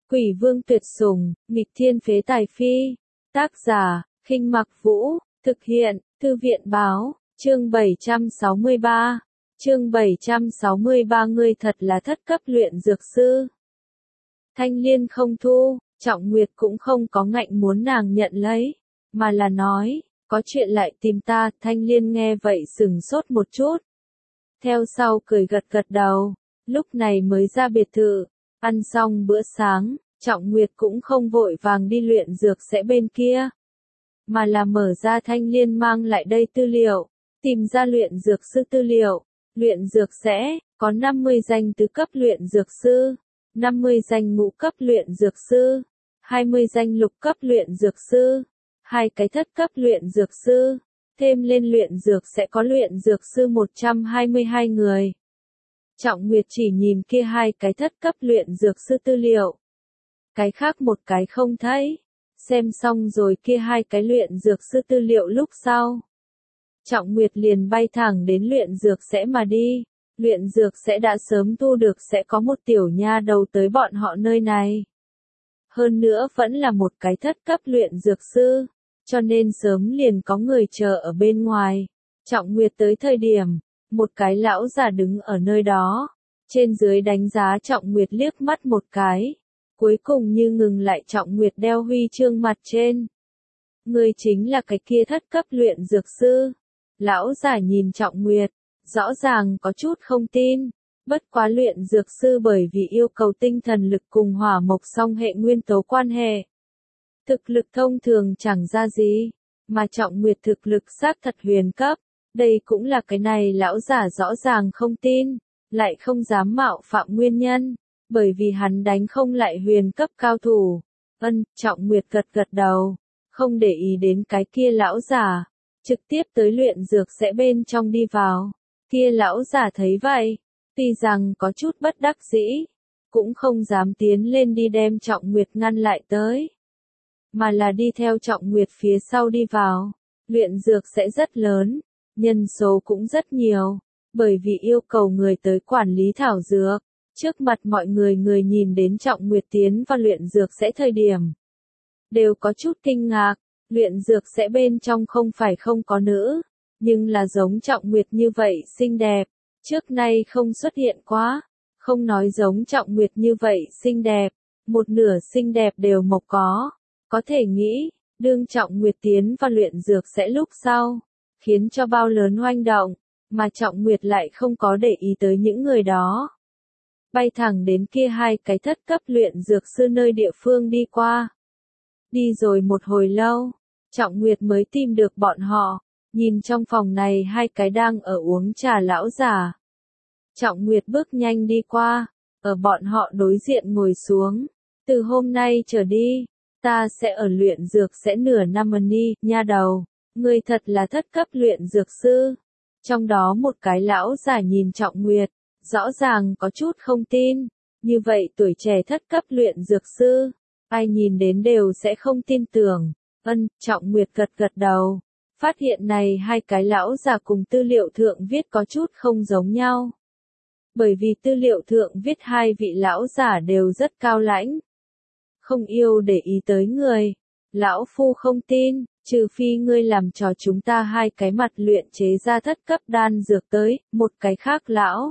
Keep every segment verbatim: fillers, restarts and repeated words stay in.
Quỷ vương tuyệt sủng, nghịch thiên phế tài phi. Tác giả, Khinh Mặc Vũ, thực hiện, Thư viện báo, chương bảy trăm sáu mươi ba. Chương bảy trăm sáu mươi ba ngươi thật là thất cấp luyện dược sư. Thanh Liên không thu, Trọng Nguyệt cũng không có ngạnh muốn nàng nhận lấy, mà là nói, có chuyện lại tìm ta. Thanh Liên nghe vậy sừng sốt một chút. Theo sau cười gật gật đầu, lúc này mới ra biệt thự, ăn xong bữa sáng, Trọng Nguyệt cũng không vội vàng đi luyện dược sẽ bên kia, mà là mở ra Thanh Liên mang lại đây tư liệu, tìm ra luyện dược sư tư liệu. Luyện dược sẽ có năm mươi danh tứ cấp luyện dược sư, năm mươi danh ngũ cấp luyện dược sư, hai mươi danh lục cấp luyện dược sư, hai cái thất cấp luyện dược sư, thêm lên luyện dược sẽ có luyện dược sư một trăm hai mươi hai người. Trọng Nguyệt chỉ nhìn kia hai cái thất cấp luyện dược sư tư liệu, cái khác một cái không thấy. Xem xong rồi kia hai cái luyện dược sư tư liệu lúc sau, Trọng Nguyệt liền bay thẳng đến luyện dược sẽ mà đi. Luyện dược sẽ đã sớm thu được sẽ có một tiểu nha đầu tới bọn họ nơi này. Hơn nữa vẫn là một cái thất cấp luyện dược sư, cho nên sớm liền có người chờ ở bên ngoài. Trọng Nguyệt tới thời điểm, một cái lão già đứng ở nơi đó, trên dưới đánh giá Trọng Nguyệt liếc mắt một cái, cuối cùng như ngừng lại Trọng Nguyệt đeo huy chương mặt trên. Người chính là cái kia thất cấp luyện dược sư. Lão già nhìn Trọng Nguyệt, rõ ràng có chút không tin, bất quá luyện dược sư bởi vì yêu cầu tinh thần lực cùng hỏa mộc song hệ nguyên tố quan hệ. Thực lực thông thường chẳng ra gì, mà Trọng Nguyệt thực lực xác thật huyền cấp, đây cũng là cái này lão già rõ ràng không tin, lại không dám mạo phạm nguyên nhân, bởi vì hắn đánh không lại huyền cấp cao thủ. Ân, Trọng Nguyệt gật gật đầu, không để ý đến cái kia lão già, trực tiếp tới luyện dược sẽ bên trong đi vào. Kia lão già thấy vậy, tuy rằng có chút bất đắc dĩ, cũng không dám tiến lên đi đem Trọng Nguyệt ngăn lại tới, mà là đi theo Trọng Nguyệt phía sau đi vào. Luyện dược sẽ rất lớn, nhân số cũng rất nhiều, bởi vì yêu cầu người tới quản lý thảo dược. Trước mặt mọi người người nhìn đến Trọng Nguyệt tiến vào luyện dược sẽ thời điểm, đều có chút kinh ngạc. Luyện dược sẽ bên trong không phải không có nữ, nhưng là giống Trọng Nguyệt như vậy xinh đẹp, trước nay không xuất hiện quá. Không nói giống Trọng Nguyệt như vậy xinh đẹp, một nửa xinh đẹp đều mộc có. Có thể nghĩ, đương Trọng Nguyệt tiến vào luyện dược sẽ lúc sau, khiến cho bao lớn hoành động, mà Trọng Nguyệt lại không có để ý tới những người đó. Bay thẳng đến kia hai cái thất cấp luyện dược sư nơi địa phương đi qua. Đi rồi một hồi lâu, Trọng Nguyệt mới tìm được bọn họ, nhìn trong phòng này hai cái đang ở uống trà lão già. Trọng Nguyệt bước nhanh đi qua, ở bọn họ đối diện ngồi xuống. Từ hôm nay trở đi, ta sẽ ở luyện dược sẽ nửa năm đi, nha đầu, ngươi thật là thất cấp luyện dược sư. Trong đó một cái lão già nhìn Trọng Nguyệt, rõ ràng có chút không tin, như vậy tuổi trẻ thất cấp luyện dược sư, ai nhìn đến đều sẽ không tin tưởng. Ân, Trọng Nguyệt gật gật đầu, phát hiện này hai cái lão già cùng tư liệu thượng viết có chút không giống nhau. Bởi vì tư liệu thượng viết hai vị lão già đều rất cao lãnh, không yêu để ý tới người. Lão phu không tin, trừ phi ngươi làm trò chúng ta hai cái mặt luyện chế ra thất cấp đan dược tới. Một cái khác lão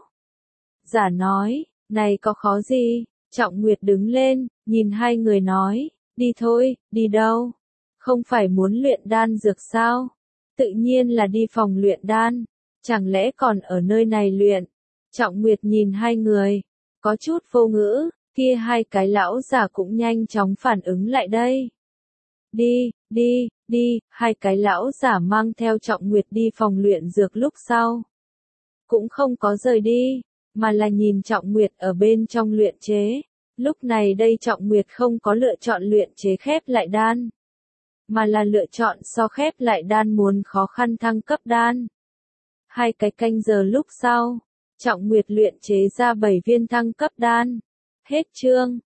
giả nói, này có khó gì? Trọng Nguyệt đứng lên, nhìn hai người nói, đi thôi. Đi đâu? Không phải muốn luyện đan dược sao? Tự nhiên là đi phòng luyện đan, chẳng lẽ còn ở nơi này luyện? Trọng Nguyệt nhìn hai người, có chút vô ngữ. Kia hai cái lão già cũng nhanh chóng phản ứng lại đây. Đi, đi, đi. Hai cái lão già mang theo Trọng Nguyệt đi phòng luyện dược lúc sau, cũng không có rời đi, mà là nhìn Trọng Nguyệt ở bên trong luyện chế. Lúc này đây Trọng Nguyệt không có lựa chọn luyện chế khép lại đan, mà là lựa chọn so khép lại đan muốn khó khăn thăng cấp đan. Hai cái canh giờ lúc sau, Trọng Nguyệt luyện chế ra bảy viên thăng cấp đan. Hết chương.